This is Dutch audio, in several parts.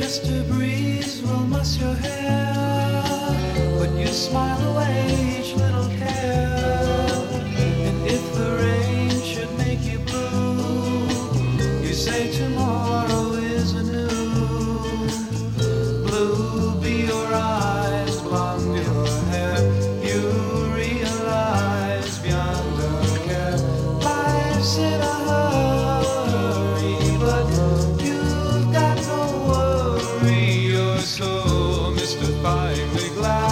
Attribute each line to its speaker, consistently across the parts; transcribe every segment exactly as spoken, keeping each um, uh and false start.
Speaker 1: Mister Breeze will muss your hair, but you smile away each little care. And if the rain should make you blue, you say tomorrow is anew. Blue be your eyes, blonde your hair, you realize beyond a care. Life's in a hurry, but you've got no worry. You're so mystifyingly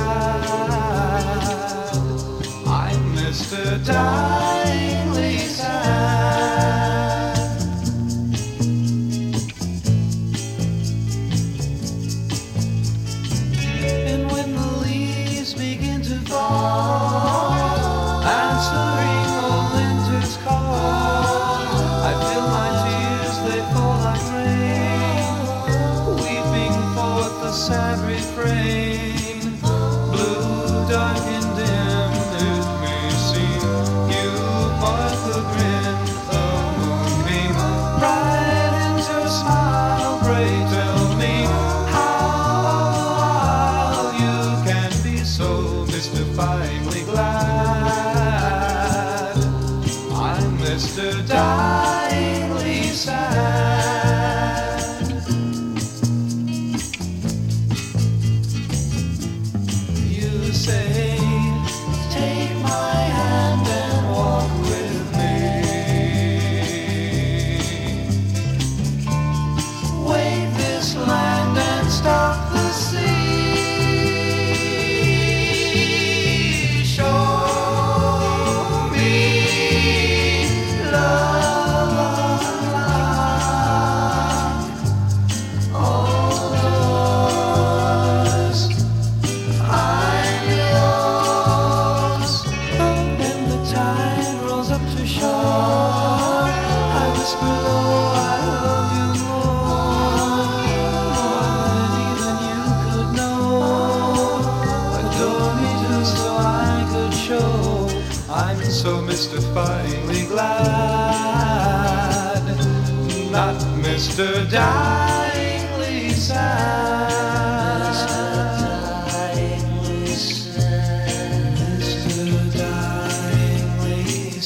Speaker 1: glad. I'm Mister Dyingly Sad. And when the leaves begin to fall, answering old winter's call, I feel my tears, they fall like rain, weeping forth the sad refrain. Blue, dark and dim, it may seem, you are the grin, the moonbeam, right into a smile. Pray tell me how you can be so mystifyingly glad. I'm Mister Dyingly Sad. You say, take my hand and walk with me. Wave this land and stop the sea. Show me love, all yours. I'm yours. When the tide rolls up to shore, I whisper low, I love you more, more than even you could know. Adore me just so I could show I'm so mystifyingly glad. Not Mister Dyingly Sad. Mister Dyingly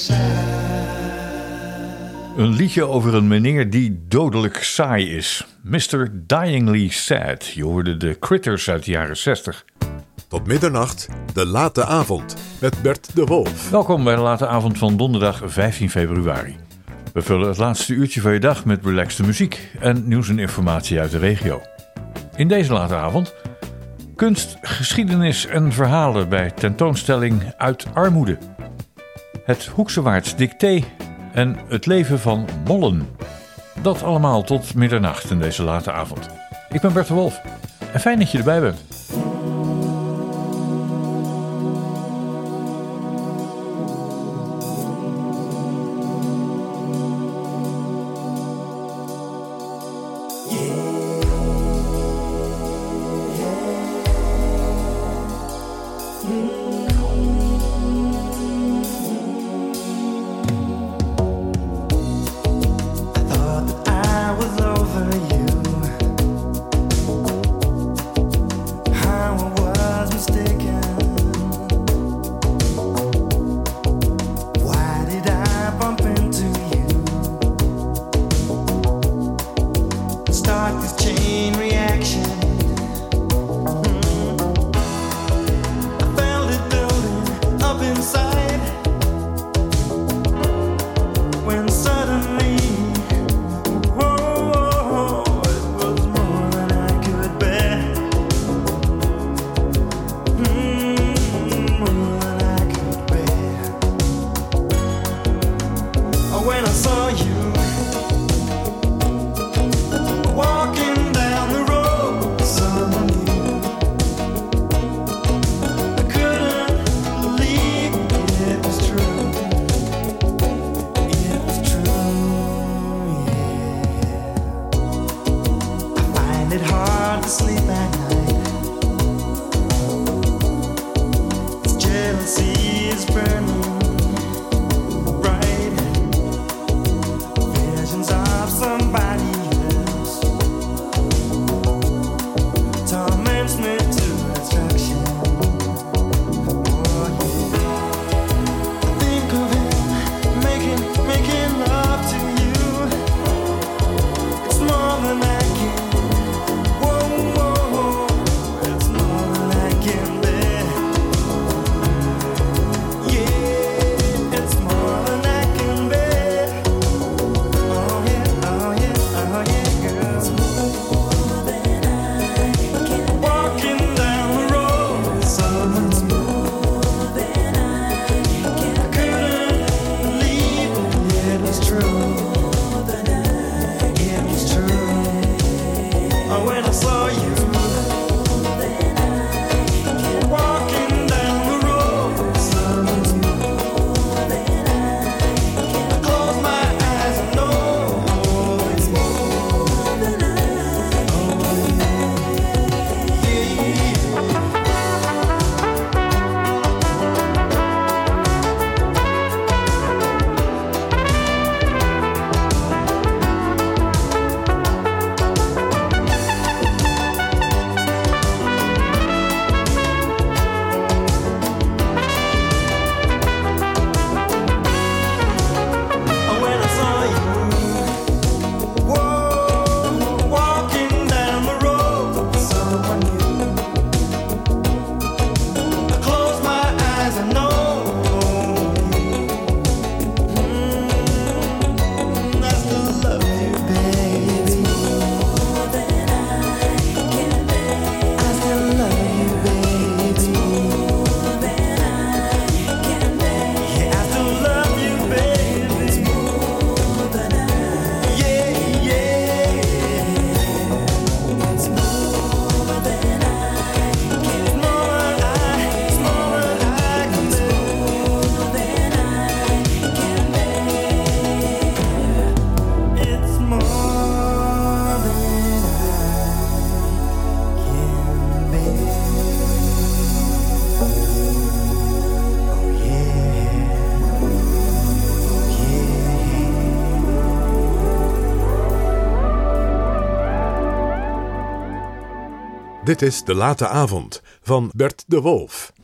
Speaker 1: Sad.
Speaker 2: Een liedje over een meneer die dodelijk saai is. Mister Dyingly Sad. Je hoorde de Critters uit de jaren zestig.
Speaker 3: Tot middernacht, de late avond, met Bert de Wolf.
Speaker 2: Welkom bij de late avond van donderdag vijftien februari. We vullen het laatste uurtje van je dag met relaxte muziek en nieuws en informatie uit de regio. In deze late avond kunst, geschiedenis en verhalen bij tentoonstelling Uit Armoede. Het Hoeksewaarts dicté en het leven van mollen. Dat allemaal tot middernacht in deze late avond. Ik ben Bert de Wolf en fijn dat je erbij bent.
Speaker 1: I was over you.
Speaker 3: Dit is De Late Avond van Bert de Wolf.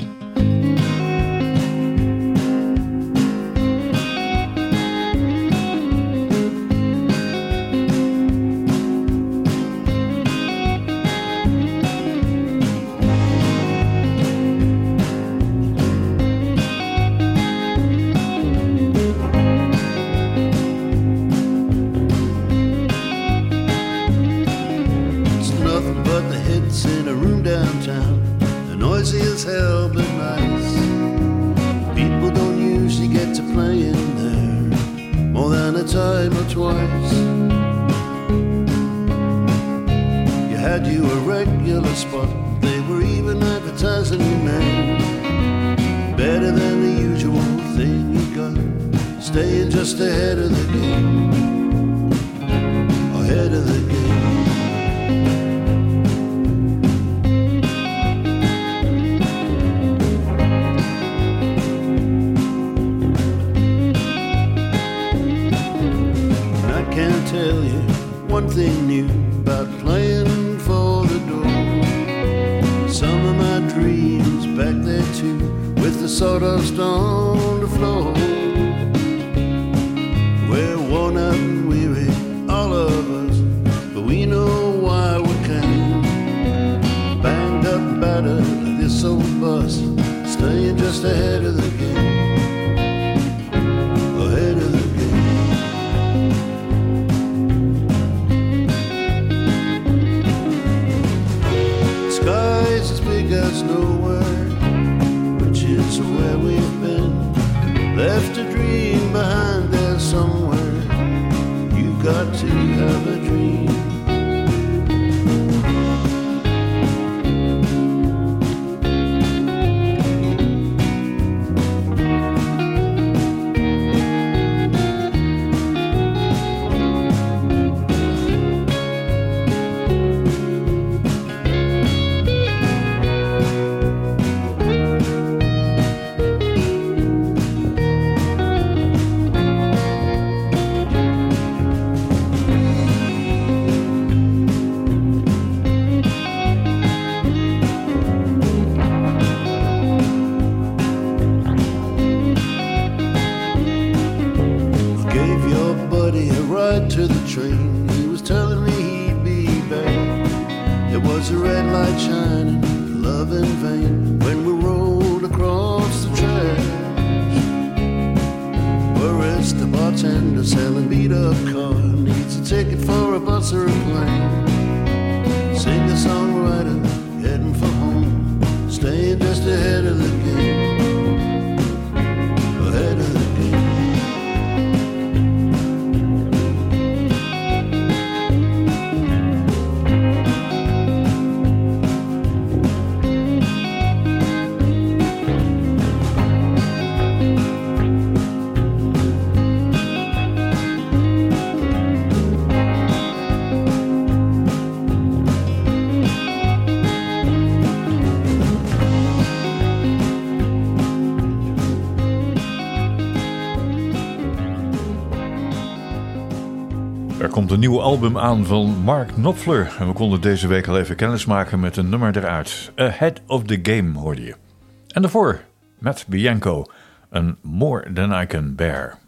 Speaker 2: Er komt een nieuw album aan van Mark Knopfler. En we konden deze week al even kennis maken met een nummer eruit. Ahead of the Game hoorde je. En daarvoor Matt Bianco, een More Than I Can Bear.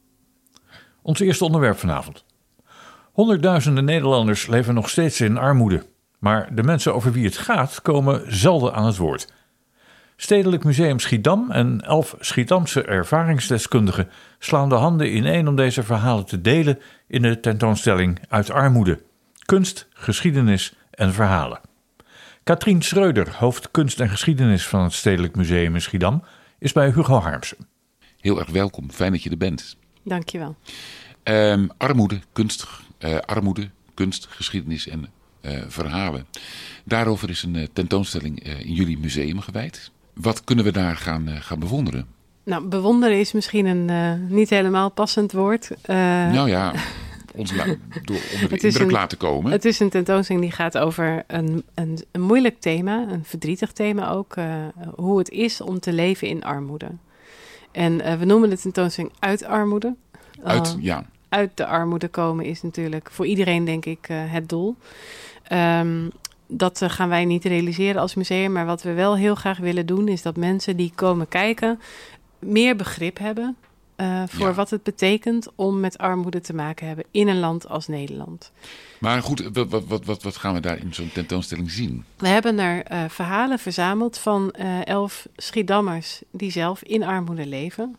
Speaker 2: Ons eerste onderwerp vanavond. Honderdduizenden Nederlanders leven nog steeds in armoede. Maar de mensen over wie het gaat komen zelden aan het woord. Stedelijk Museum Schiedam en elf Schiedamse ervaringsdeskundigen slaan de handen ineen om deze verhalen te delen in de tentoonstelling Uit Armoede. Kunst, geschiedenis en verhalen. Katrien Schreuder, hoofd kunst en geschiedenis van het Stedelijk Museum in Schiedam, is bij Hugo Harmsen.
Speaker 4: Heel erg welkom, fijn dat je er bent.
Speaker 5: Dankjewel.
Speaker 4: Um, armoede, kunst, uh, armoede, kunst, geschiedenis en uh, verhalen. Daarover is een uh, tentoonstelling uh, in jullie museum gewijd. Wat kunnen we daar gaan, uh, gaan bewonderen?
Speaker 5: Nou, bewonderen is misschien een uh, niet helemaal passend woord. Uh,
Speaker 4: nou ja, ons la- door onder de indruk
Speaker 5: een,
Speaker 4: laten komen.
Speaker 5: Het is een tentoonstelling die gaat over een, een, een moeilijk thema, een verdrietig thema ook. Uh, hoe het is om te leven in armoede. En uh, we noemen de tentoonstelling Uit Armoede.
Speaker 4: Uit,
Speaker 5: uh,
Speaker 4: ja.
Speaker 5: Uit de armoede komen is natuurlijk voor iedereen, denk ik, uh, het doel. Um, dat uh, gaan wij niet realiseren als museum. Maar wat we wel heel graag willen doen, is dat mensen die komen kijken meer begrip hebben uh, voor
Speaker 4: Ja.
Speaker 5: wat het betekent om met armoede te maken hebben in een land als Nederland.
Speaker 4: Maar goed, wat, wat, wat, wat, wat gaan we daar in zo'n tentoonstelling zien?
Speaker 5: We hebben er uh, verhalen verzameld van uh, elf Schiedammers die zelf in armoede leven.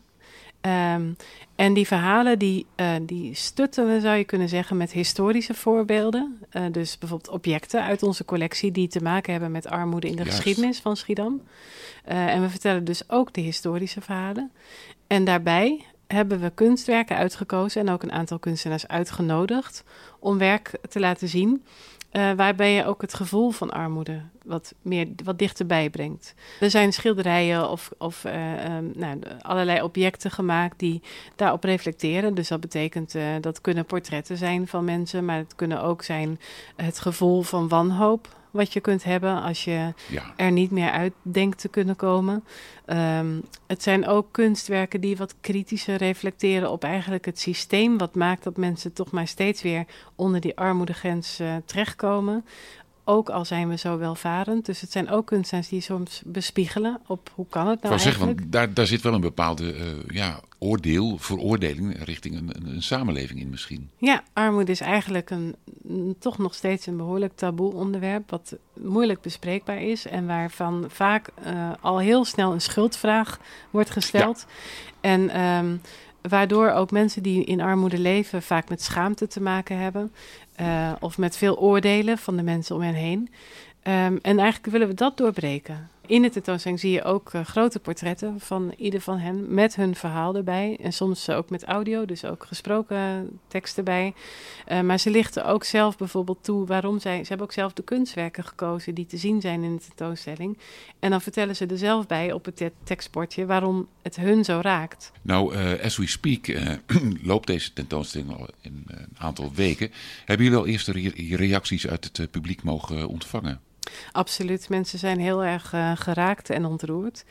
Speaker 5: Um, en die verhalen die, uh, die stutten we, zou je kunnen zeggen, met historische voorbeelden. Uh, dus bijvoorbeeld objecten uit onze collectie die te maken hebben met armoede in de
Speaker 4: Juist.
Speaker 5: geschiedenis van Schiedam. Uh, en we vertellen dus ook de historische verhalen. En daarbij hebben we kunstwerken uitgekozen en ook een aantal kunstenaars uitgenodigd om werk te laten zien. Uh, waarbij je ook het gevoel van armoede wat, meer, wat dichterbij brengt. Er zijn schilderijen of, of uh, um, nou, allerlei objecten gemaakt die daarop reflecteren. Dus dat betekent, uh, dat kunnen portretten zijn van mensen, maar het kunnen ook zijn het gevoel van wanhoop wat je kunt hebben als je
Speaker 4: Ja.
Speaker 5: er niet meer uit denkt te kunnen komen. Um, het zijn ook kunstwerken die wat kritischer reflecteren op eigenlijk het systeem, wat maakt dat mensen toch maar steeds weer onder die armoedegrens uh, terechtkomen. Ook al zijn we zo welvarend. Dus het zijn ook kunstenaars die soms bespiegelen op hoe kan het nou
Speaker 4: Ik wou zeggen,
Speaker 5: eigenlijk.
Speaker 4: want daar, daar zit wel een bepaalde uh, ja, oordeel, veroordeling richting een, een, een samenleving in misschien.
Speaker 5: Ja, armoede is eigenlijk een, een, toch nog steeds een behoorlijk taboe onderwerp, wat moeilijk bespreekbaar is en waarvan vaak uh, al heel snel een schuldvraag wordt gesteld. Ja. En um, waardoor ook mensen die in armoede leven vaak met schaamte te maken hebben, uh, of met veel oordelen van de mensen om hen heen. Um, en eigenlijk willen we dat doorbreken. In de tentoonstelling zie je ook uh, grote portretten van ieder van hen met hun verhaal erbij. En soms uh, ook met audio, dus ook gesproken tekst erbij. Uh, maar ze lichten ook zelf bijvoorbeeld toe waarom zij... Ze hebben ook zelf de kunstwerken gekozen die te zien zijn in de tentoonstelling. En dan vertellen ze er zelf bij op het te- tekstbordje waarom het hun zo raakt.
Speaker 4: Nou, uh, as we speak uh, loopt deze tentoonstelling al in uh, een aantal weken. Hebben jullie al eerste re- reacties uit het uh, publiek mogen uh, ontvangen?
Speaker 5: Absoluut, mensen zijn heel erg uh, geraakt en ontroerd.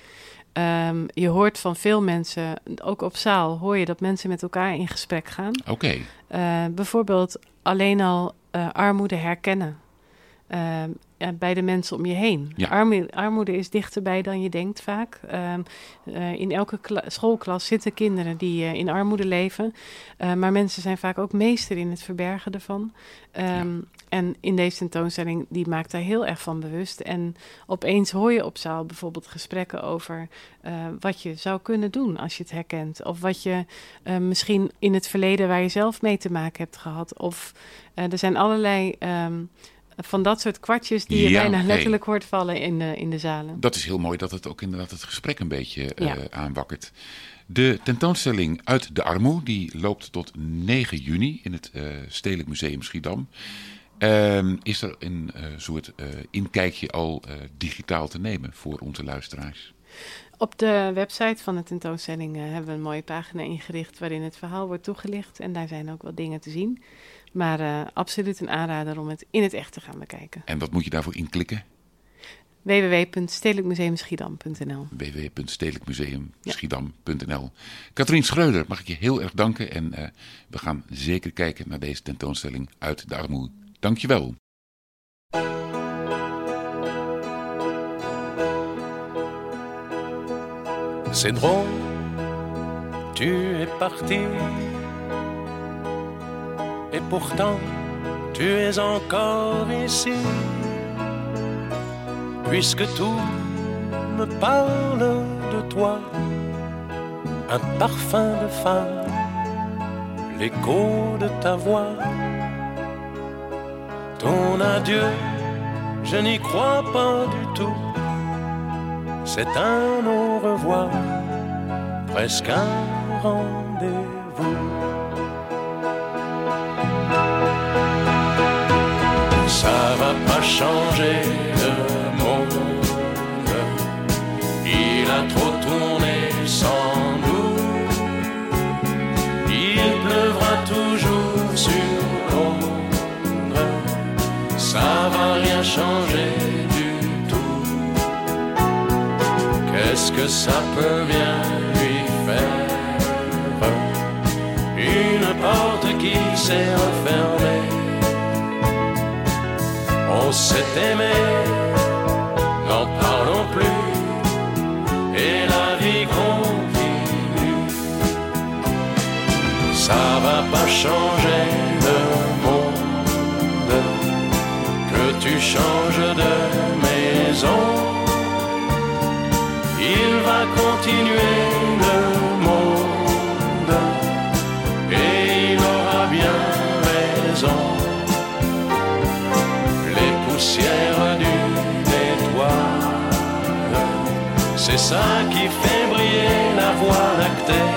Speaker 5: Um, je hoort van veel mensen, ook op zaal, hoor je dat mensen met elkaar in gesprek gaan.
Speaker 4: Oké. Okay.
Speaker 5: Uh, bijvoorbeeld alleen al uh, armoede herkennen uh, bij de mensen om je heen.
Speaker 4: Ja.
Speaker 5: Armoede, armoede is dichterbij dan je denkt vaak. Uh, uh, in elke kla- schoolklas zitten kinderen die uh, in armoede leven. Uh, maar mensen zijn vaak ook meester in het verbergen ervan. Um, ja. En in deze tentoonstelling, die maakt daar heel erg van bewust. En opeens hoor je op zaal bijvoorbeeld gesprekken over uh, wat je zou kunnen doen als je het herkent. Of wat je uh, misschien in het verleden waar je zelf mee te maken hebt gehad. Of uh, er zijn allerlei um, van dat soort kwartjes die je ja, bijna letterlijk hey. hoort vallen in de, in de zalen.
Speaker 4: Dat is heel mooi dat het ook inderdaad het gesprek een beetje uh, ja. aanwakkert. De tentoonstelling Uit de Armoe, die loopt tot negen juni in het uh, Stedelijk Museum Schiedam. Uh, is er een uh, soort uh, inkijkje al uh, digitaal te nemen voor onze luisteraars?
Speaker 5: Op de website van de tentoonstelling uh, hebben we een mooie pagina ingericht waarin het verhaal wordt toegelicht. En daar zijn ook wat dingen te zien. Maar uh, absoluut een aanrader om het in het echt te gaan bekijken.
Speaker 4: En wat moet je daarvoor inklikken?
Speaker 5: w w w punt stedelijk museum schiedam punt n l
Speaker 4: w w w punt stedelijk museum schiedam punt n l Katrien Schreuder, mag ik je heel erg danken. En uh, we gaan zeker kijken naar deze tentoonstelling Uit de Armoe. Dank je wel.
Speaker 6: C'est drôle, tu es parti. Et pourtant, tu es encore ici. Puisque tout me parle de toi, un parfum de femme, l'écho de ta voix. Ton adieu, je n'y crois pas du tout. C'est un au revoir, presque un rendez-vous. Ça va pas changer le monde, il a trop tourné sans nous. Il pleuvra toujours sur Londres, ça va rien changer du tout. Qu'est-ce que ça peut bien lui faire? Une porte qui s'est refermée, on On s'est aimé, n'en parlons plus, et la vie continue. Ça va pas changer le monde, que tu changes de maison. Il va continuer le monde, et il aura bien raison. Les poussières d'une étoile, c'est ça qui fait briller la voie lactée.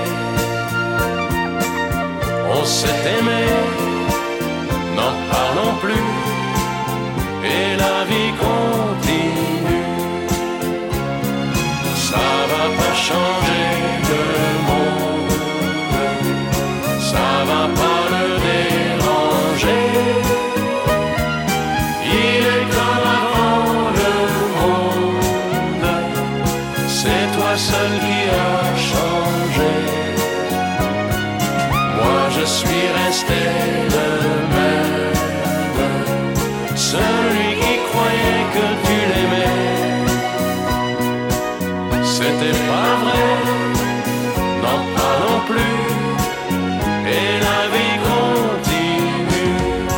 Speaker 6: On s'est aimé, n'en parlons plus, et la vie continue. Ça va pas changer le monde, ça va pas le déranger. Il est comme avant le monde, c'est toi seul qui as changé. Moi je suis resté le même, celui qui croyait que tu l'aimais. C'était pas vrai, n'en parlons plus, et la vie continue.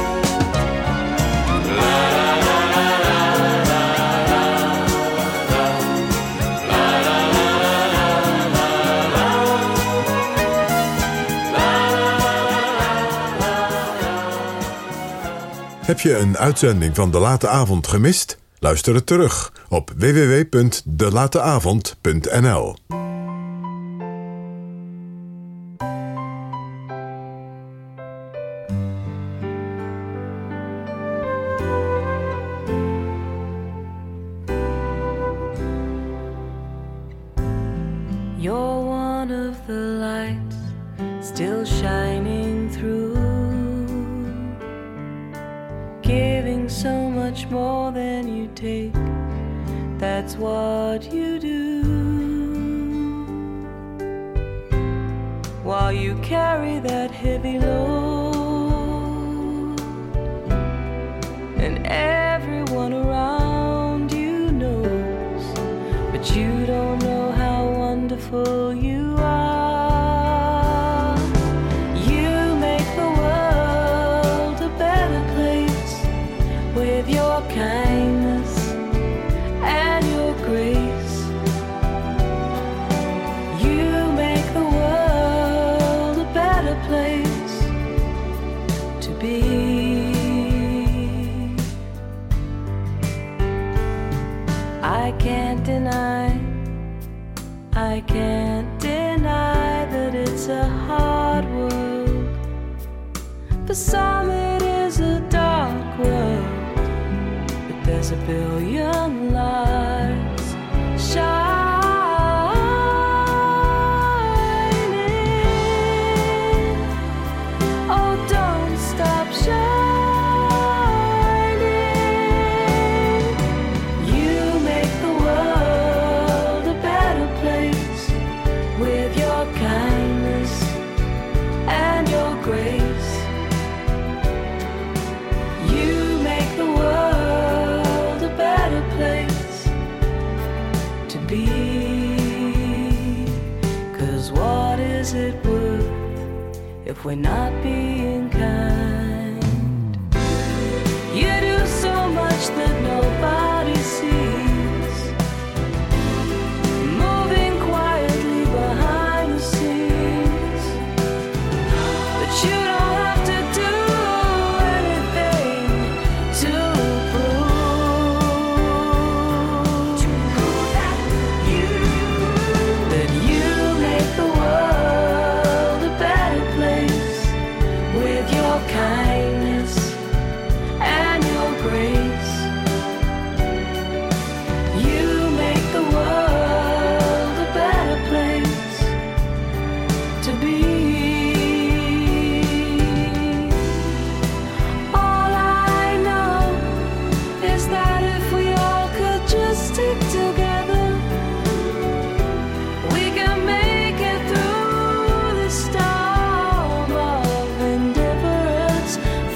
Speaker 6: La la la la la la la la la la.
Speaker 3: Heb je een uitzending van De Late Avond gemist? Luister het terug op w w w punt de late avond punt n l.
Speaker 7: You're one of the lights still shining through, giving so much more than you take. That's what you do. While you carry that heavy load, and everyone around you knows, but you don't know how wonderful you are. You make the world a better place with your kindness and your grace. You make the world a better place to be. I can't deny, I can't deny that it's a hard world. For some it is a dark world, but there's a billion lights shining. Oh, don't stop shining. You make the world a better place with your kindness and your grace. You make the world a better place to be. 'Cause what is it worth if we're not being kind? You do so much that nobody sees, moving quietly behind the scenes. But you don't have to do anything to prove that you that you make the world a better place with your kindness and your grace. You make the world a better place to be. All I know is that if we all could just stick together, we can make it through the storm of indifference,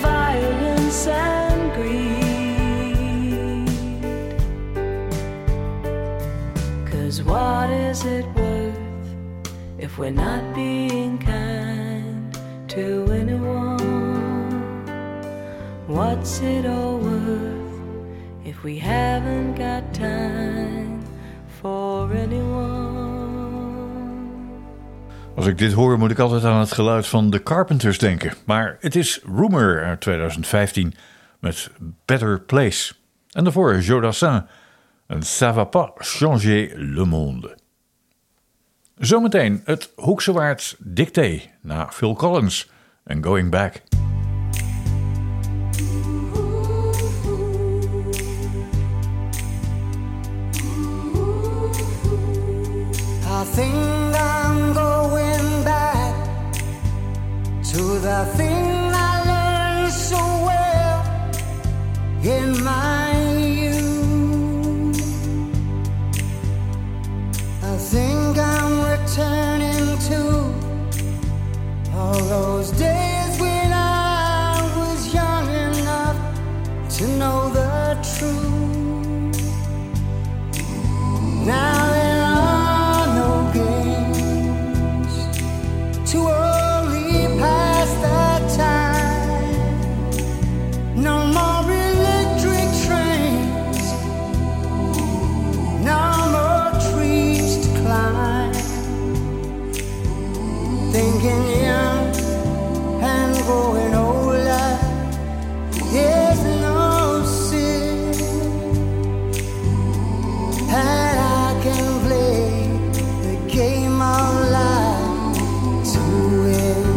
Speaker 7: if we're not being kind to anyone? What's it all worth if we haven't got time for anyone?
Speaker 2: Als ik dit hoor moet ik altijd aan het geluid van The Carpenters denken. Maar het is Rumor uit twintig vijftien met Better Place. En daarvoor Jodassin en Ça va pas changer le monde. Zometeen het Hoekse Waard dicté na Phil Collins en Going Back.
Speaker 8: I think I'm going back to the thing I learned so well in my youth. I think I'm returning to all those days when I was young enough to know the truth. Now there are no games to only pass the time. No more electric trains, no more trees to climb. Thinking young and growing older is no sin, and I can play the game of life to win.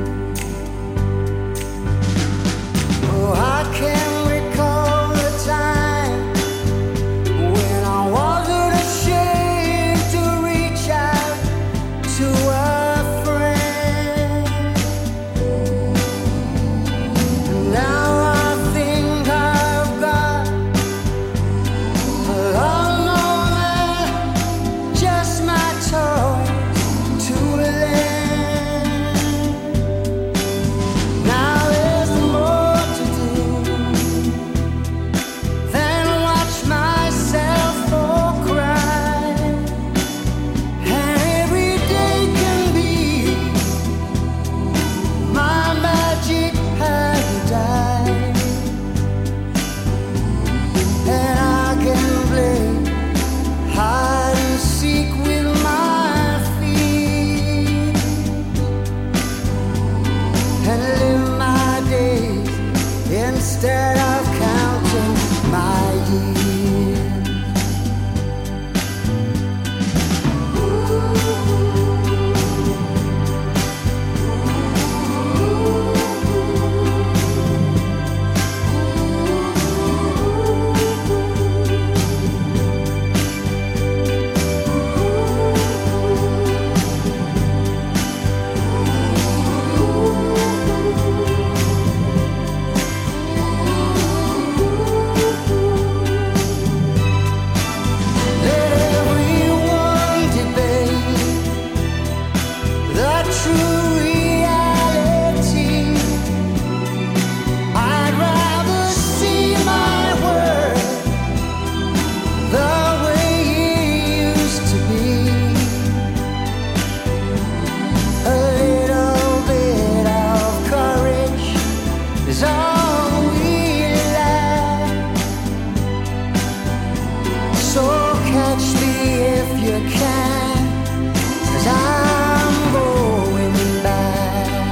Speaker 8: Oh, I can recall the time when I wasn't ashamed to reach out to a friend. Now I think I've got a lot more than just my toys to lend. Now there's more to do than watch myself for crying, and every day can be my magic paradise, and I can play hide and seek with my feet and live my days instead of counting my years. Let everyone debate the true reality. I'd rather see my world the way it used to be. A little bit of courage is all we lack. So catch me if you can, 'cause I'm going back.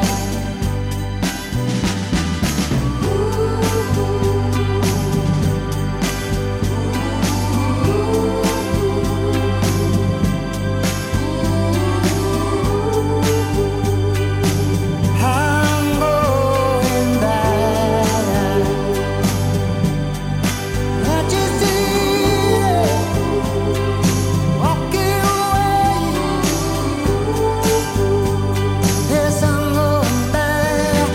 Speaker 8: I'm going back. I just see it walking away. Yes, I'm going back,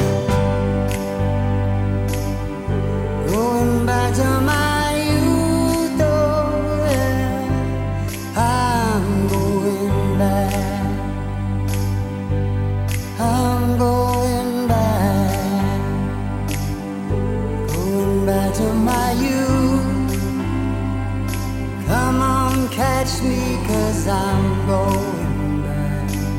Speaker 8: going back to my youth. Oh, yeah. I'm going back. I'm going back, going back to my youth. Come on, catch me, 'cause I'm going back.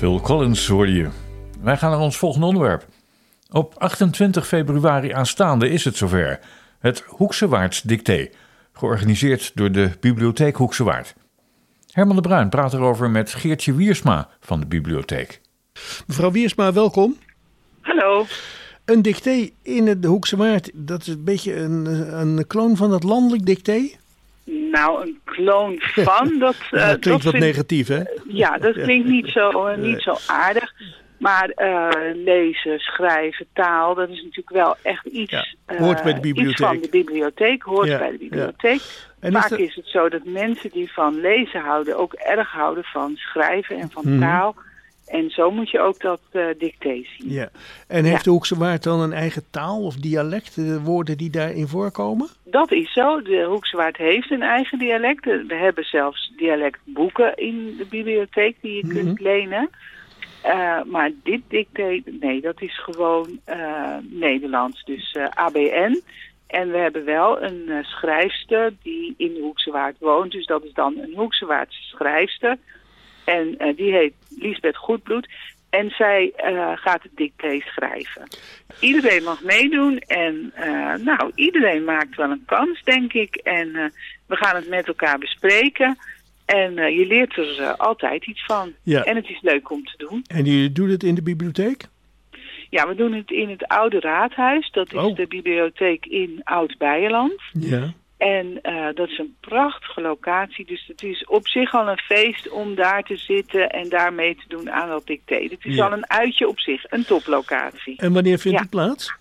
Speaker 2: Phil Collins hoorde je. Wij gaan naar ons volgende onderwerp. Op achtentwintig februari aanstaande is het zover. Het Hoekse Waard Dicté, georganiseerd door de Bibliotheek Hoekse Waard. Herman de Bruin praat erover met Geertje Wiersma van de bibliotheek.
Speaker 9: Mevrouw Wiersma, welkom.
Speaker 10: Hallo.
Speaker 9: Een dicté in de Hoekse Waard, dat is een beetje een, een kloon van het landelijk dicté?
Speaker 10: Nou, een kloon van, dat...
Speaker 9: ja,
Speaker 10: uh,
Speaker 9: dat klinkt
Speaker 10: dat
Speaker 9: wat
Speaker 10: vind,
Speaker 9: negatief, hè?
Speaker 10: Ja, dat klinkt niet zo, uh, niet zo aardig. Maar uh, lezen, schrijven, taal, dat is natuurlijk wel echt iets,
Speaker 9: ja, hoort
Speaker 10: uh,
Speaker 9: bij de bibliotheek.
Speaker 10: iets van de bibliotheek, hoort
Speaker 9: ja,
Speaker 10: bij de bibliotheek.
Speaker 9: Ja. En
Speaker 10: Vaak
Speaker 9: is, dat...
Speaker 10: is het zo dat mensen die van lezen houden ook erg houden van schrijven en van
Speaker 9: hmm.
Speaker 10: taal. En zo moet je ook dat uh, dicté zien.
Speaker 9: Ja. En heeft
Speaker 10: ja.
Speaker 9: de Hoekse Waard dan een eigen taal of dialect, de woorden die daarin voorkomen?
Speaker 10: Dat is zo. De Hoekse Waard heeft een eigen dialect. We hebben zelfs dialectboeken in de bibliotheek die je
Speaker 9: mm-hmm.
Speaker 10: kunt lenen. Uh, maar dit dicté, nee, dat is gewoon uh, Nederlands. Dus uh, A B N. En we hebben wel een uh, schrijfster die in de Hoekse Waard woont. Dus dat is dan een Hoekse Waardse schrijfster. En uh, die heet Liesbeth Goedbloed. En zij uh, gaat het dicté schrijven. Iedereen mag meedoen. En uh, nou, iedereen maakt wel een kans, denk ik. En uh, we gaan het met elkaar bespreken. En uh, je leert er uh, altijd iets van.
Speaker 9: Ja.
Speaker 10: En het is leuk om te doen.
Speaker 9: En jullie doen het in de bibliotheek?
Speaker 10: Ja, we doen het in het Oude Raadhuis. Dat is
Speaker 9: oh.
Speaker 10: de bibliotheek in Oud-Beijerland.
Speaker 9: Ja.
Speaker 10: En uh, dat is een prachtige locatie. Dus het is op zich al een feest om daar te zitten en daar mee te doen aan dat dicté. Het is
Speaker 9: ja.
Speaker 10: al een uitje op zich, een toplocatie.
Speaker 9: En wanneer vindt
Speaker 10: ja.
Speaker 9: het plaats?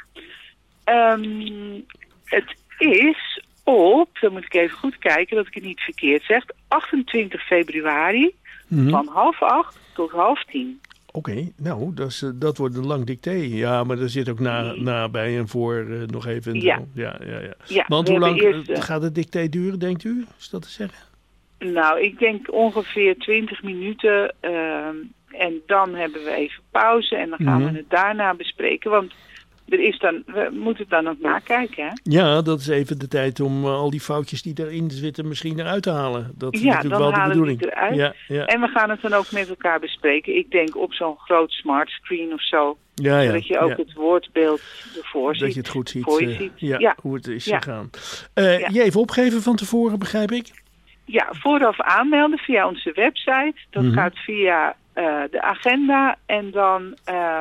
Speaker 10: Um, het is op, dan moet ik even goed kijken dat ik het niet verkeerd zeg, achtentwintig februari mm-hmm. van half acht tot half tien.
Speaker 9: Oké, okay, nou, dat, is, dat wordt een lang dicté. Ja, maar er zit ook na, na bij en voor uh, nog even... En
Speaker 10: ja.
Speaker 9: Zo. Ja, ja, ja.
Speaker 10: ja.
Speaker 9: Want hoe lang
Speaker 10: eerst, uh,
Speaker 9: gaat het dicté duren, denkt u? Is dat te zeggen?
Speaker 10: Nou, ik denk ongeveer twintig minuten. Uh, en dan hebben we even pauze en dan gaan mm-hmm. we het daarna bespreken. Want er is dan, we moeten het dan ook nakijken, hè?
Speaker 9: Ja, dat is even de tijd om uh, al die foutjes die erin zitten misschien eruit te halen. Dat is
Speaker 10: ja,
Speaker 9: natuurlijk
Speaker 10: dan
Speaker 9: wel
Speaker 10: halen
Speaker 9: de bedoeling.
Speaker 10: we die eruit.
Speaker 9: Ja, ja.
Speaker 10: En we gaan het dan ook met elkaar bespreken. Ik denk op zo'n groot smartscreen of zo.
Speaker 9: Ja, ja,
Speaker 10: zodat je ook
Speaker 9: ja.
Speaker 10: het woordbeeld ervoor ziet.
Speaker 9: Dat je het goed ziet.
Speaker 10: Voor je
Speaker 9: uh,
Speaker 10: ziet.
Speaker 9: Ja,
Speaker 10: ja,
Speaker 9: hoe het is
Speaker 10: ja.
Speaker 9: gegaan. Uh,
Speaker 10: ja.
Speaker 9: Je even opgeven van tevoren, begrijp ik?
Speaker 10: Ja, vooraf aanmelden via onze website. Dat mm-hmm. gaat via uh, de agenda en dan... Uh,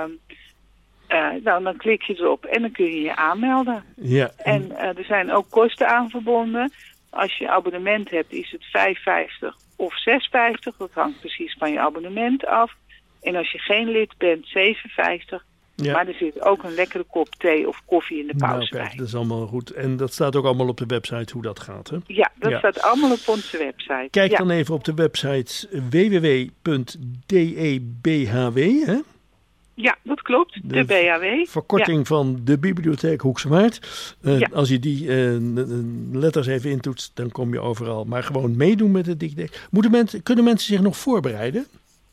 Speaker 10: Uh, nou, dan klik je erop en dan kun je je aanmelden.
Speaker 9: Ja.
Speaker 10: En uh, er zijn ook kosten aan verbonden. Als je abonnement hebt is het vijf vijftig of zes vijftig. Dat hangt precies van je abonnement af. En als je geen lid bent, zeven vijftig. Ja. Maar er zit ook een lekkere kop thee of koffie in de pauze
Speaker 9: nou, kijk,
Speaker 10: bij.
Speaker 9: Dat is allemaal goed. En dat staat ook allemaal op de website hoe dat gaat, hè?
Speaker 10: Ja, dat
Speaker 9: ja.
Speaker 10: staat allemaal op onze website.
Speaker 9: Kijk
Speaker 10: ja.
Speaker 9: dan even op de website w w w punt d e b h w, hè?
Speaker 10: Ja, dat klopt. De, de B H W.
Speaker 9: Verkorting ja. van de Bibliotheek Hoekse Waard. Uh, ja. Als je die uh, letters even intoetst, dan kom je overal. Maar gewoon meedoen met het dicté. Moeten mensen, kunnen mensen zich nog voorbereiden?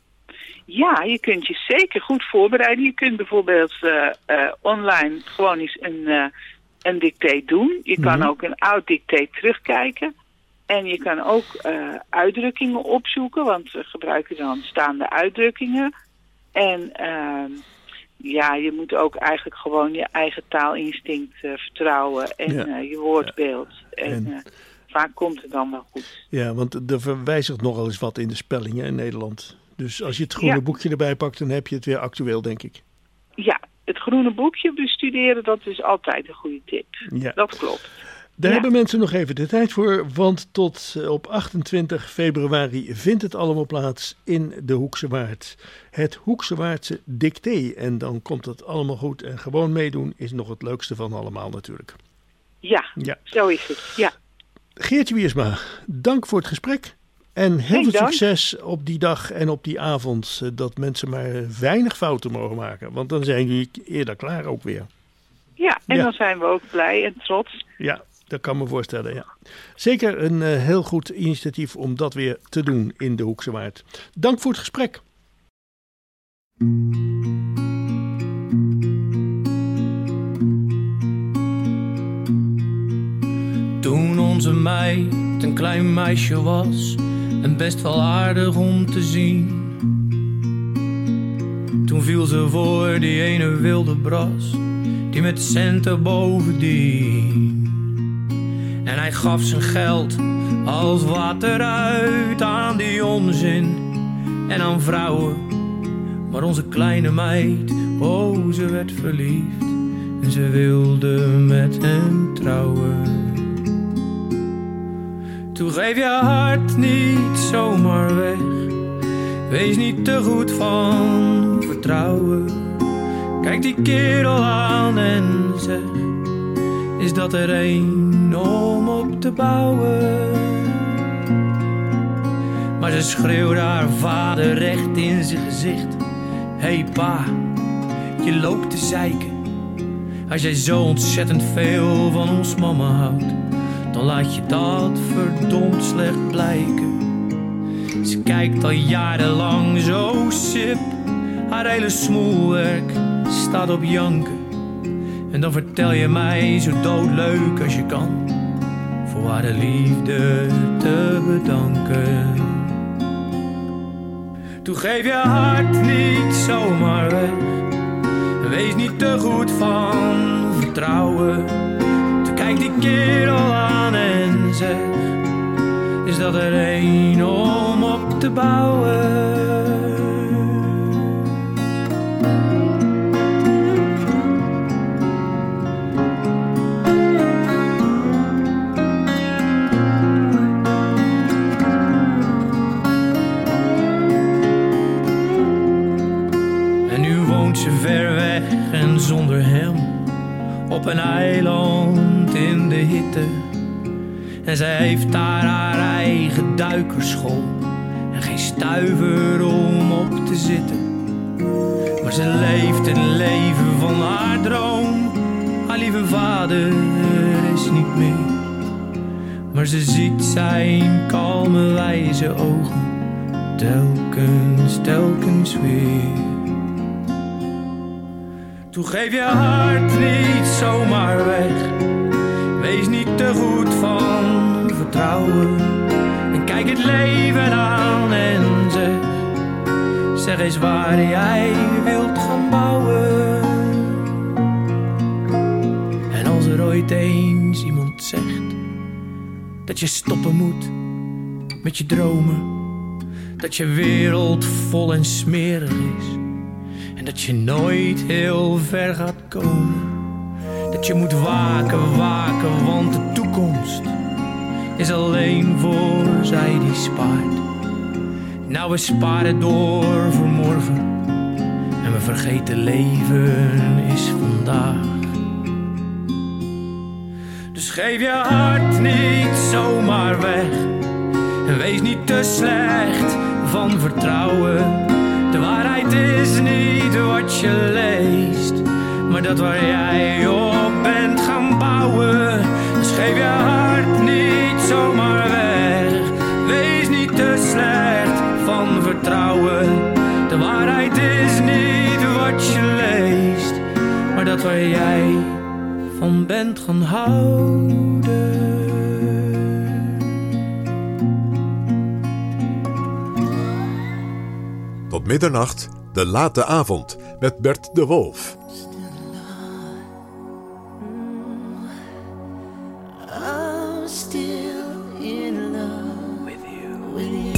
Speaker 10: Ja, je kunt je zeker goed voorbereiden. Je kunt bijvoorbeeld uh, uh, online gewoon eens een, uh, een dicté doen. Je kan mm-hmm. ook een oud dicté terugkijken. En je kan ook uh, uitdrukkingen opzoeken, want we gebruiken dan staande uitdrukkingen. En uh, ja, je moet ook eigenlijk gewoon je eigen taalinstinct uh, vertrouwen en ja. uh, je woordbeeld. Ja. En, en uh, vaak komt het dan wel goed.
Speaker 9: Ja, want er verwijzigt nogal eens wat in de spellingen in Nederland. Dus als je het groene ja. boekje erbij pakt, dan heb je het weer actueel, denk ik.
Speaker 10: Ja, het groene boekje bestuderen, dat is altijd een goede tip. Ja. Dat klopt.
Speaker 9: Daar
Speaker 10: ja.
Speaker 9: hebben mensen nog even de tijd voor, want tot op achtentwintig februari vindt het allemaal plaats in de Hoekse Waard. Het Hoekse Waardse dicté. En dan komt het allemaal goed en gewoon meedoen is nog het leukste van allemaal natuurlijk.
Speaker 10: Ja, ja. Zo is het, ja.
Speaker 9: Geertje Wiersma, dank voor het gesprek. En heel
Speaker 10: hey,
Speaker 9: veel
Speaker 10: dank.
Speaker 9: succes op die dag en op die avond, dat mensen maar weinig fouten mogen maken. Want dan zijn jullie eerder klaar ook weer.
Speaker 10: Ja, en
Speaker 9: ja.
Speaker 10: dan zijn we ook blij en trots.
Speaker 9: Ja. Dat kan me voorstellen, ja. Zeker een uh, heel goed initiatief om dat weer te doen in de Hoekse Waard. Dank voor het gesprek.
Speaker 11: Toen onze meid een klein meisje was en best wel aardig om te zien, Toen viel ze voor die ene wilde bras, die met centen bovendien. En hij gaf zijn geld als water uit aan die onzin en aan vrouwen. Maar onze kleine meid, oh, ze werd verliefd en ze wilde met hem trouwen. Toen geef je hart niet zomaar weg, wees niet te goed van vertrouwen. Kijk die kerel aan en zeg, is dat er een om op te bouwen? Maar ze schreeuwde haar vader recht in zijn gezicht. Hé hey pa, je loopt te zeiken. Als jij zo ontzettend veel van ons mama houdt, dan laat je dat verdomd slecht blijken. Ze kijkt al jarenlang zo sip, haar hele smoelwerk staat op janken. En dan vertel je mij zo doodleuk als je kan, voor haar de liefde te bedanken. Toen geef je hart niet zomaar weg, wees niet te goed van vertrouwen. Toen kijkt die kerel aan en zegt, is dat er een om op te bouwen? Ze ver weg en zonder hem, op een eiland in de hitte. En zij heeft daar haar eigen duikerschool en geen stuiver om op te zitten. Maar ze leeft het leven van haar droom. Haar lieve vader is niet meer, maar ze ziet zijn kalme wijze ogen telkens, telkens weer. Toen geef je hart niet zomaar weg, wees niet te goed van vertrouwen. En kijk het leven aan en zeg, zeg eens waar jij wilt gaan bouwen. En als er ooit eens iemand zegt dat je stoppen moet met je dromen, dat je wereld vol en smerig is en dat je nooit heel ver gaat komen, dat je moet waken, waken, want de toekomst is alleen voor zij die spaart. Nou, we sparen door voor morgen en we vergeten leven is vandaag. Dus geef je hart niet zomaar weg en wees niet te slecht van vertrouwen. De waarheid is niet wat je leest, maar dat waar jij op bent gaan bouwen. Dus geef je hart niet zomaar weg, wees niet te slecht van vertrouwen. De waarheid is niet wat je leest, maar dat waar jij van bent gaan houden.
Speaker 3: Tot middernacht, de late avond met Bert de Wolf.
Speaker 8: I'm still in love with you, with you.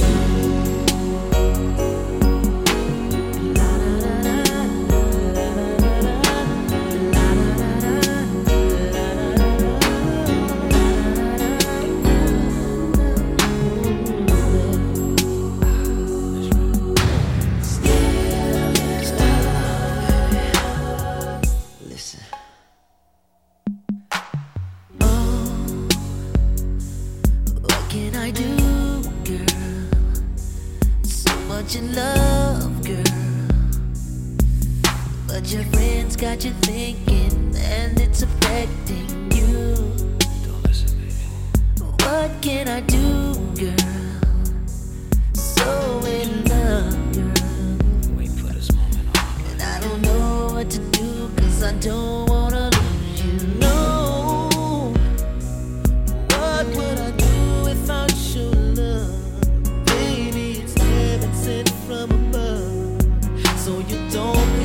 Speaker 8: In love, girl, but your friends got you thinking, and it's affecting you. Don't listen, baby. What can I do, girl? So in love, girl. Wait for this moment, and I don't know what to do, 'cause I don't wanna lose you. No, what would I do without your love? From above, so you don't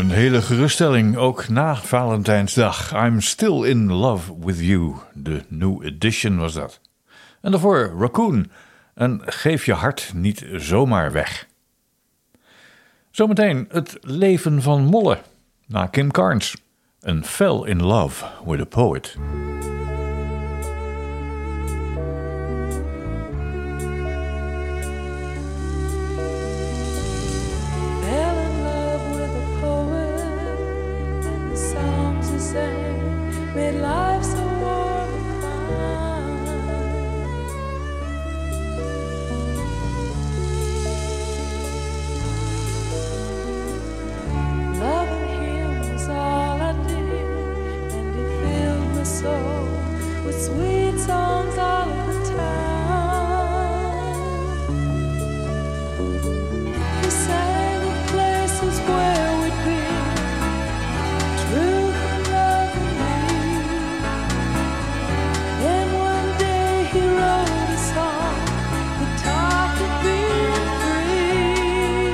Speaker 2: Een hele geruststelling, ook na Valentijnsdag. I'm Still in Love with You. De New Edition was dat. En daarvoor Raccoon. En Geef je hart niet zomaar weg. Zometeen het leven van Molle. Na Kim Carnes. En Fell in Love with a Poet.
Speaker 7: Made life so warm and fine. Loving him was all I did, and he filled my soul with sweet songs all of the time. He sang of places where we'd been, truth and love and me. And one day he wrote a song that talked of being free.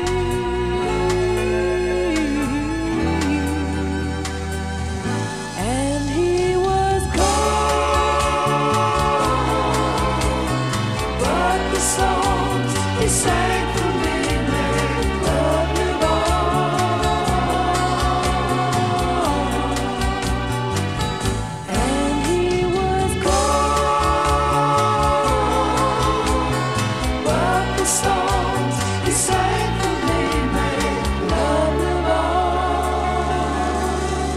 Speaker 7: And he was gone, but the songs he sang for me made love live on. And he was gone, but the songs he sang for me made love live on.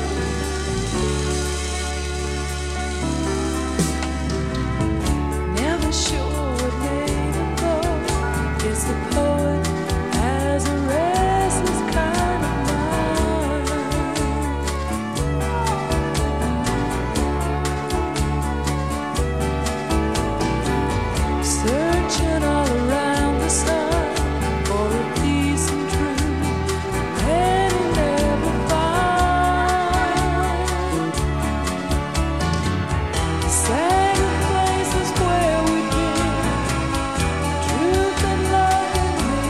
Speaker 7: Never sure what made him go. Guess the poet has a restless kind of mind. Searching all around the sun for a peace and truth that he never find. He sang of places where we'd been, truth and love and me.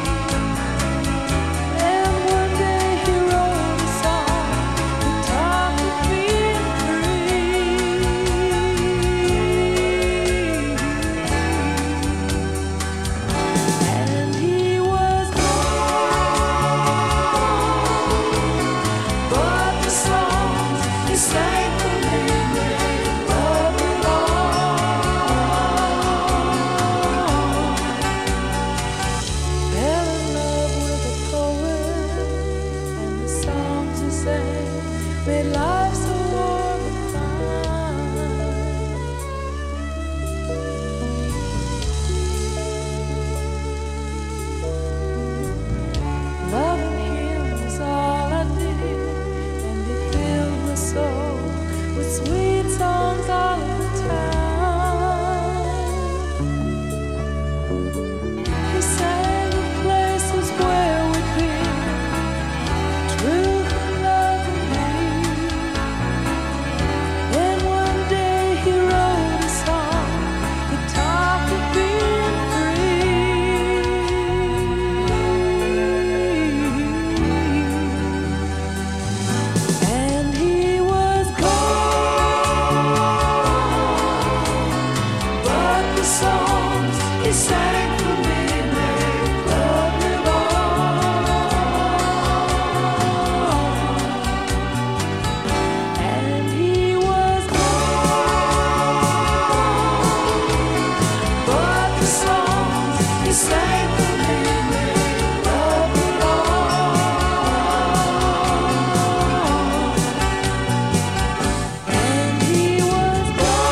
Speaker 7: And one day he wrote a song that talked of being free. And he was gone, but the songs he sang for me made love live on. Fell in love with a poet, and the songs he sang made life so warm and fine. Loving him was all I did, and he filled my soul with sweet songs all of the time. He sang of places where we'd been, truth and love and me. And one day he wrote a song that talked of being free. And he was gone, but the songs he sang for me made love live on. And he was gone, but the songs he sang for me made love live on. And he was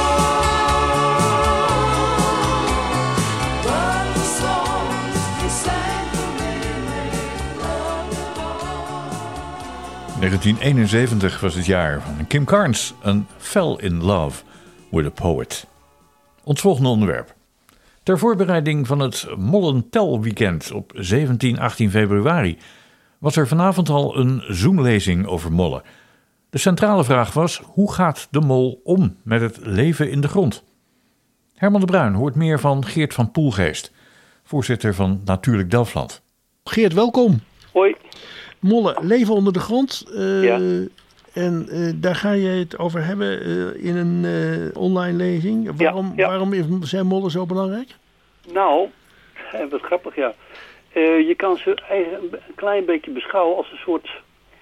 Speaker 7: gone, but the songs he sang for me made love live on.
Speaker 2: negentien eenenzeventig was het jaar van Kim Carnes. En Fell in Love with a Poet. Ons volgende onderwerp. Ter voorbereiding van het Mollentel-weekend op zeventien, achttien februari was er vanavond al een Zoom-lezing over mollen. De centrale vraag was: hoe gaat de mol om met het leven in de grond? Herman de Bruin hoort meer van Geert van Poelgeest, voorzitter van Natuurlijk Delfland.
Speaker 9: Geert, welkom.
Speaker 12: Hoi.
Speaker 9: Mollen leven onder de grond. Uh,
Speaker 12: Ja.
Speaker 9: En uh, daar ga je het over hebben uh, in een uh, online lezing. Waarom,
Speaker 12: Ja, ja.
Speaker 9: waarom is- zijn mollen zo belangrijk?
Speaker 12: Nou, eh, wat grappig, ja. Eh, je kan ze eigen- een klein beetje beschouwen als een soort...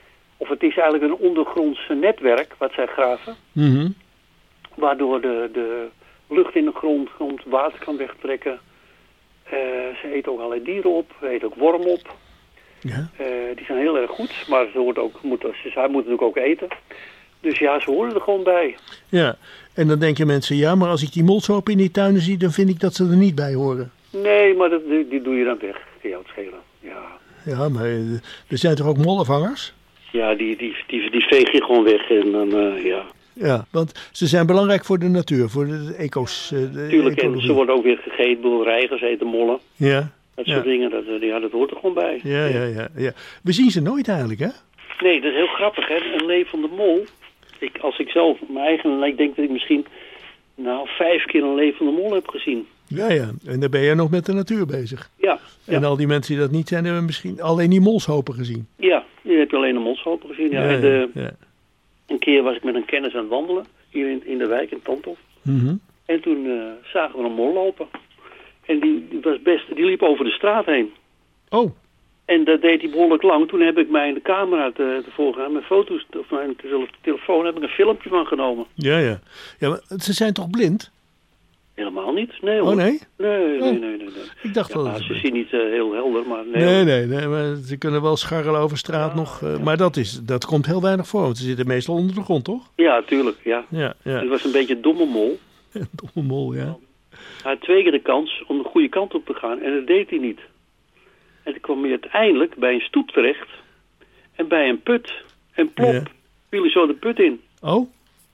Speaker 12: Of het is eigenlijk een ondergronds netwerk wat zij graven.
Speaker 9: Mhm.
Speaker 12: Waardoor de, de lucht in de grond komt, water kan wegtrekken. Eh, ze eten ook allerlei dieren op. Ze eten ook wormen op.
Speaker 9: Ja.
Speaker 12: Eh, die zijn heel erg goed, maar ze, wordt ook, moeten, ze zij moeten natuurlijk ook eten. Dus ja, ze horen er gewoon bij.
Speaker 9: Ja, en dan denken mensen, ja, maar als ik die molshoop in die tuinen zie, dan vind ik dat ze er niet bij horen.
Speaker 12: Nee, maar dat, die, die doe je dan weg. Kun je het schelen. Ja,
Speaker 9: Ja, maar uh, er zijn toch ook mollenvangers?
Speaker 12: ja die, die, die, die veeg je gewoon weg en dan, eh, ja.
Speaker 9: Ja, want ze zijn belangrijk voor de natuur, voor de eco's. uh, de
Speaker 12: Tuurlijk, en
Speaker 9: ecologie.
Speaker 12: ze worden ook weer gegeten door reigers, eten mollen.
Speaker 9: Ja,
Speaker 12: Dat
Speaker 9: ja.
Speaker 12: soort dingen, dat, eh, ja, dat hoort er gewoon bij.
Speaker 9: Ja, ja, ja, ja. We zien ze nooit eigenlijk, hè?
Speaker 12: Nee, dat is heel grappig, hè. Een levende mol. Ik, als ik zelf, mijn eigen, ik denk dat ik misschien, nou, vijf keer een levende mol heb gezien.
Speaker 9: Ja, ja. En dan ben jij nog met de natuur bezig.
Speaker 12: Ja,
Speaker 9: En al die mensen die dat niet zijn, hebben misschien alleen die molshopen gezien.
Speaker 12: ja, je hebt alleen de molshopen gezien. Ja.
Speaker 9: Ja,
Speaker 12: En de,
Speaker 9: ja.
Speaker 12: een keer was ik met een kennis aan het wandelen, hier in, in de wijk, in Tanthof.
Speaker 9: Mhm.
Speaker 12: En toen eh, zagen we een mol lopen. En die, die, was best, die liep over de straat heen.
Speaker 9: Oh.
Speaker 12: En dat deed hij behoorlijk lang. Toen heb ik mijn camera te, tevoren gedaan, mijn foto's, of mijn tele- telefoon, heb ik een filmpje van genomen.
Speaker 9: Ja, ja. Ja, maar ze zijn toch blind?
Speaker 12: Helemaal niet. Nee hoor.
Speaker 9: Oh, nee?
Speaker 12: Nee, nee,
Speaker 9: Oh.
Speaker 12: nee, nee. nee.
Speaker 9: Ik dacht wel
Speaker 12: Ja,
Speaker 9: dat ze
Speaker 12: ze
Speaker 9: blind-
Speaker 12: zien niet eh, heel helder, maar nee.
Speaker 9: Nee,
Speaker 12: hoor.
Speaker 9: nee, nee, maar ze kunnen wel scharrelen over straat nog. uh, maar dat, is, dat komt heel weinig voor, want ze zitten meestal onder de grond, toch?
Speaker 12: Ja, tuurlijk, ja.
Speaker 9: Ja, ja.
Speaker 12: Het was een beetje een domme mol.
Speaker 9: Domme mol, ja.
Speaker 12: Hij had twee keer de kans om de goede kant op te gaan en dat deed hij niet. En toen kwam hij uiteindelijk bij een stoep terecht en bij een put. En plop,
Speaker 9: Ja.
Speaker 12: viel hij zo de put in.
Speaker 9: Oh?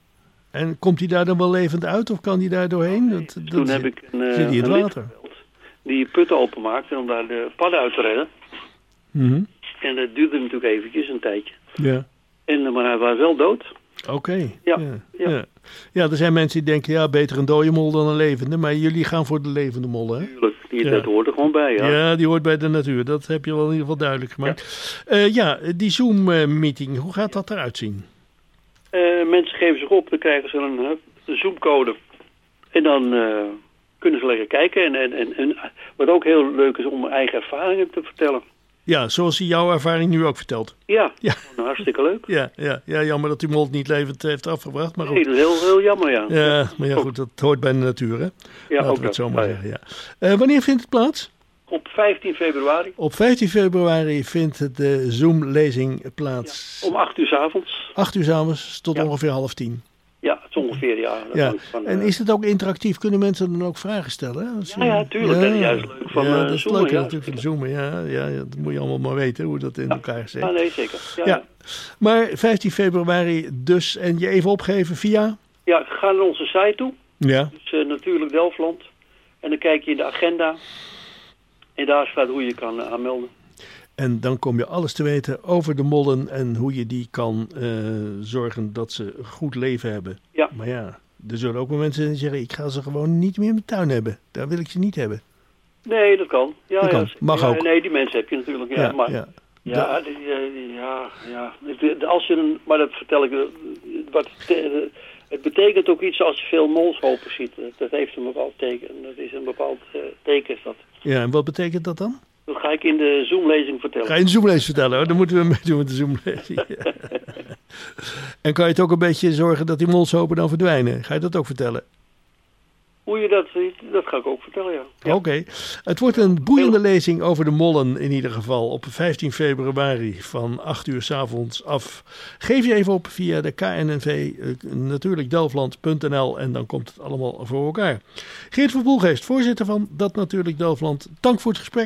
Speaker 9: En komt hij daar dan wel levend uit of kan hij daar doorheen? Dat, dat
Speaker 12: Toen
Speaker 9: zit-
Speaker 12: heb ik een, eh,
Speaker 9: zit hij in het
Speaker 12: een lid
Speaker 9: water?
Speaker 12: gebeld die putten openmaakte om daar de padden uit te redden.
Speaker 9: Mhm.
Speaker 12: En dat duurde natuurlijk eventjes, een tijdje.
Speaker 9: Ja.
Speaker 12: En, eh, maar hij was wel dood.
Speaker 9: Oké.
Speaker 12: Ja,
Speaker 9: Ja.
Speaker 12: ja.
Speaker 9: Ja. Ja, er zijn mensen die denken, ja, beter een dode mol dan een levende. Maar jullie gaan voor de levende mol, hè?
Speaker 12: Tuurlijk, die,
Speaker 9: Ja.
Speaker 12: dat hoort er gewoon bij, ja.
Speaker 9: Ja, die hoort bij de natuur. Dat heb je wel in ieder geval duidelijk gemaakt. Ja, uh, ja die Zoom-meeting, hoe gaat dat eruit zien?
Speaker 12: Uh, mensen geven zich op, dan krijgen ze een, uh, een Zoom-code. En dan uh, kunnen ze lekker kijken. En, en, en, en wat ook heel leuk is om eigen ervaringen te vertellen.
Speaker 9: Ja, zoals hij jouw ervaring nu ook vertelt.
Speaker 12: Ja,
Speaker 9: ja.
Speaker 12: Nou, hartstikke leuk.
Speaker 9: Ja, ja, ja, jammer dat die mol het niet levend heeft afgebracht. Maar goed.
Speaker 12: Nee, dat is heel, heel jammer, ja.
Speaker 9: Ja, maar ja, goed, dat hoort bij de natuur, hè?
Speaker 12: Ja,
Speaker 9: Laten
Speaker 12: ook
Speaker 9: we het
Speaker 12: dat.
Speaker 9: zo maar
Speaker 12: Ja, ja.
Speaker 9: zeggen, ja. Uh, wanneer vindt het plaats?
Speaker 12: Op vijftien februari.
Speaker 9: Op vijftien februari vindt de Zoom-lezing plaats.
Speaker 12: Ja, om acht uur 's avonds.
Speaker 9: Acht uur 's avonds tot
Speaker 12: Ja.
Speaker 9: ongeveer half tien.
Speaker 12: Ja, het is ongeveer, ja. Dat
Speaker 9: Ja.
Speaker 12: hangt van,
Speaker 9: En
Speaker 12: uh,
Speaker 9: is het ook interactief? Kunnen mensen dan ook vragen stellen? Als
Speaker 12: Ja, ja, tuurlijk. Dat is juist leuk van,
Speaker 9: ja,
Speaker 12: uh,
Speaker 9: dat is
Speaker 12: Zoomen,
Speaker 9: leuk
Speaker 12: ja.
Speaker 9: natuurlijk van Zoomen. Ja, ja, ja, dat moet je allemaal maar weten hoe dat in elkaar zit.
Speaker 12: Ja, nee, zeker. Ja,
Speaker 9: Ja.
Speaker 12: ja.
Speaker 9: Maar vijftien februari dus. En je even opgeven via?
Speaker 12: ja, ga naar onze site toe.
Speaker 9: Ja.
Speaker 12: Dus uh, natuurlijk Delftland. En dan kijk je in de agenda. En daar staat hoe je kan uh, aanmelden.
Speaker 9: En dan kom je alles te weten over de mollen en hoe je die kan uh, zorgen dat ze een goed leven hebben.
Speaker 12: Ja.
Speaker 9: Maar ja, er zullen ook wel mensen zijn die zeggen, ik ga ze gewoon niet meer in mijn tuin hebben. Daar wil ik ze niet hebben.
Speaker 12: Nee, dat kan. Ja,
Speaker 9: Dat
Speaker 12: ja,
Speaker 9: kan. Mag
Speaker 12: ja,
Speaker 9: ook.
Speaker 12: Nee, die mensen heb je natuurlijk. Ja,
Speaker 9: Ja,
Speaker 12: maar,
Speaker 9: ja.
Speaker 12: ja, die, eh, ja, ja. Het- Als je een, maar dat vertel ik. eh, Wat, eh, het betekent ook iets als je veel molshopen ziet. Dat heeft een bepaald teken. Dat is een bepaald uh, teken. Is dat.
Speaker 9: Ja, en wat betekent dat dan?
Speaker 12: Dat ga ik in de Zoom-lezing vertellen.
Speaker 9: Ga je een Zoomlezing vertellen hoor, dan moeten we meedoen met de Zoomlezing. En kan je het ook een beetje zorgen dat die molshopen dan verdwijnen? Ga je dat ook vertellen?
Speaker 12: Hoe je dat ziet, dat ga ik ook vertellen, ja. ja.
Speaker 9: Oké. Okay. Het wordt een boeiende lezing over de mollen in ieder geval op vijftien februari van acht uur 's avonds af. Geef je even op via de K N N V, natuurlijk delftland punt n l en dan komt het allemaal voor elkaar. Geert van Poelgeest, voorzitter van Dat Natuurlijk Delftland. Dank voor het gesprek.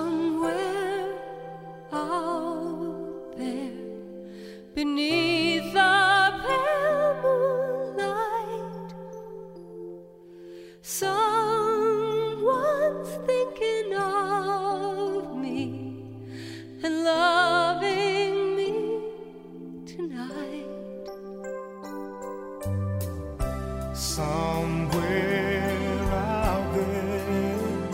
Speaker 7: Somewhere out there beneath and loving me tonight.
Speaker 6: Somewhere out there,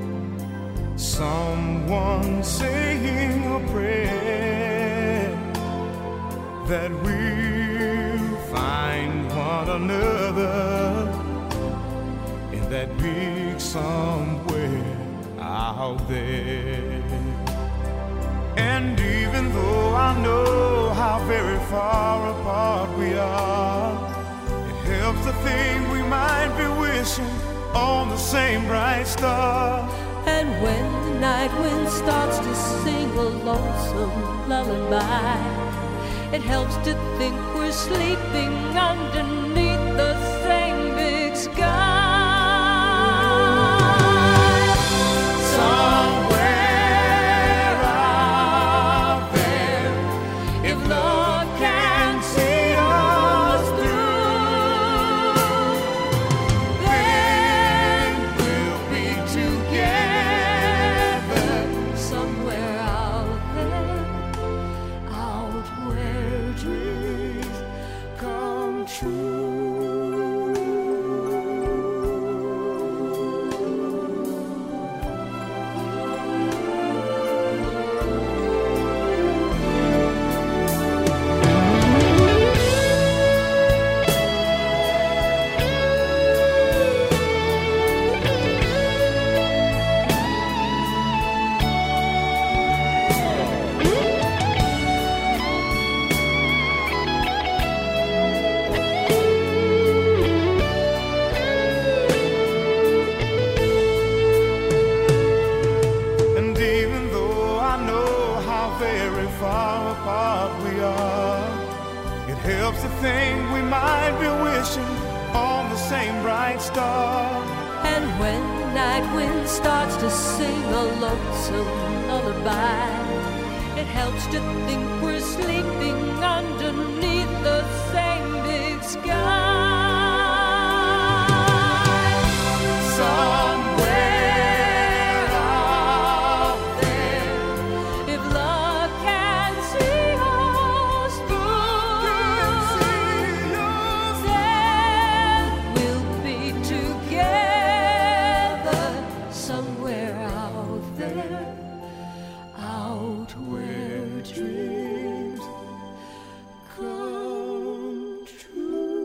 Speaker 6: someone saying a prayer that we'll find one another in that big somewhere out there. And even though I know how very far apart we are, it helps to think we might be wishing on the same bright star.
Speaker 7: And when the night wind starts to sing a lonesome lullaby, it helps to think we're sleeping underneath the same big sky.
Speaker 6: Somewhere out there, if love can see us through, then we'll be together.
Speaker 7: Somewhere out there, out where dreams come true.
Speaker 6: And even though I know how very far apart we are, it helps to think we might be wishing on the same bright star.
Speaker 7: And when the night wind starts to sing a lonesome lullaby, it helps to think we're sleeping underneath the same big sky.
Speaker 6: Somewhere out there,
Speaker 7: If love can see us through, then we'll be together somewhere out there, out where dreams come true.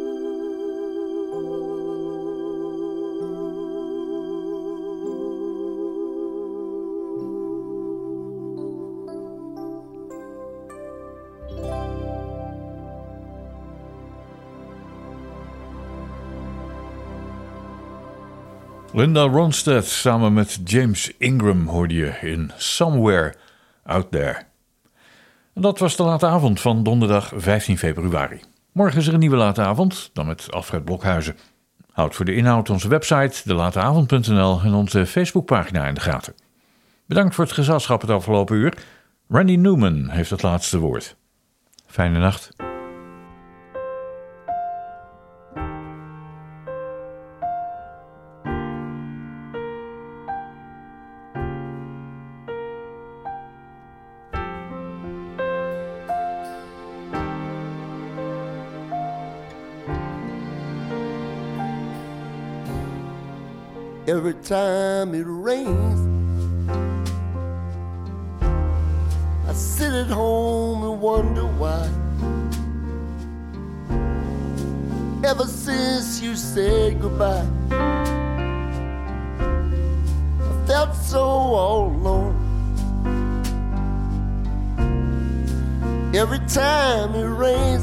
Speaker 2: Linda Ronstadt samen met James Ingram hoorde je in Somewhere Out There. En dat was de late avond van donderdag vijftien februari. Morgen is er een nieuwe late avond, dan met Alfred Blokhuizen. Houd voor de inhoud onze website de lateavond punt n l en onze Facebookpagina in de gaten. Bedankt voor het gezelschap het afgelopen uur. Randy Newman heeft het laatste woord. Fijne nacht.
Speaker 13: Every time it rains, I sit at home and wonder why. Ever since you said goodbye, I felt so all alone. Every time it rains,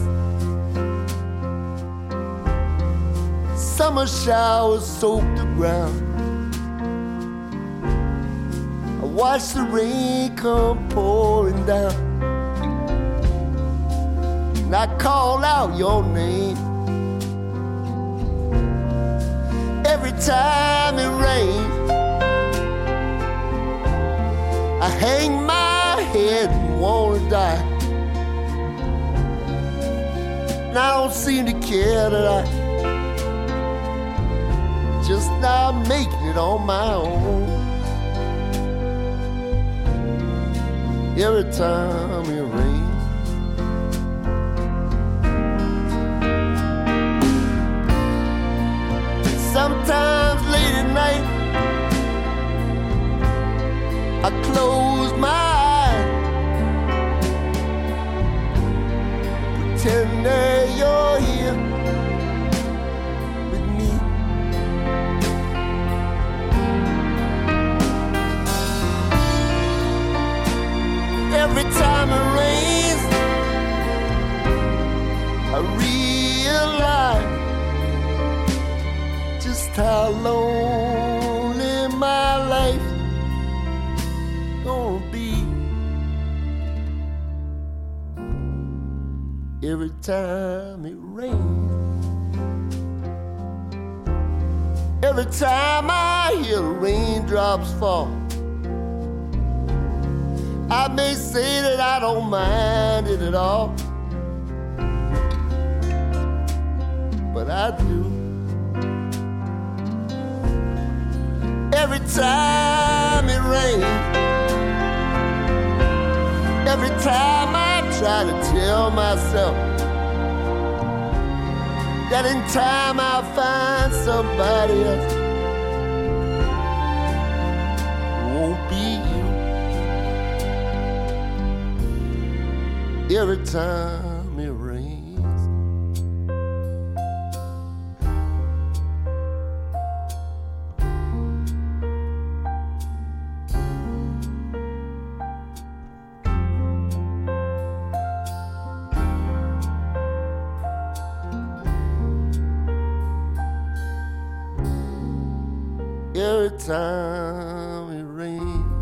Speaker 13: summer showers soak the ground. I watch the rain come pouring down, and I call out your name. Every time it rains, I hang my head and wanna die. And I don't seem to care that I just not making it on my own. every time it rains. Sometimes late at night I close my eyes, pretend that you're here with me. Every time it rains, I realize just how lonely my life gonna be. Every time it rains, every time I hear the raindrops fall, I may say that I don't mind it at all, but I do. Every time it rains, every time I try to tell myself that in time I'll find somebody else, won't be you. Every time it rains. Every time it rains.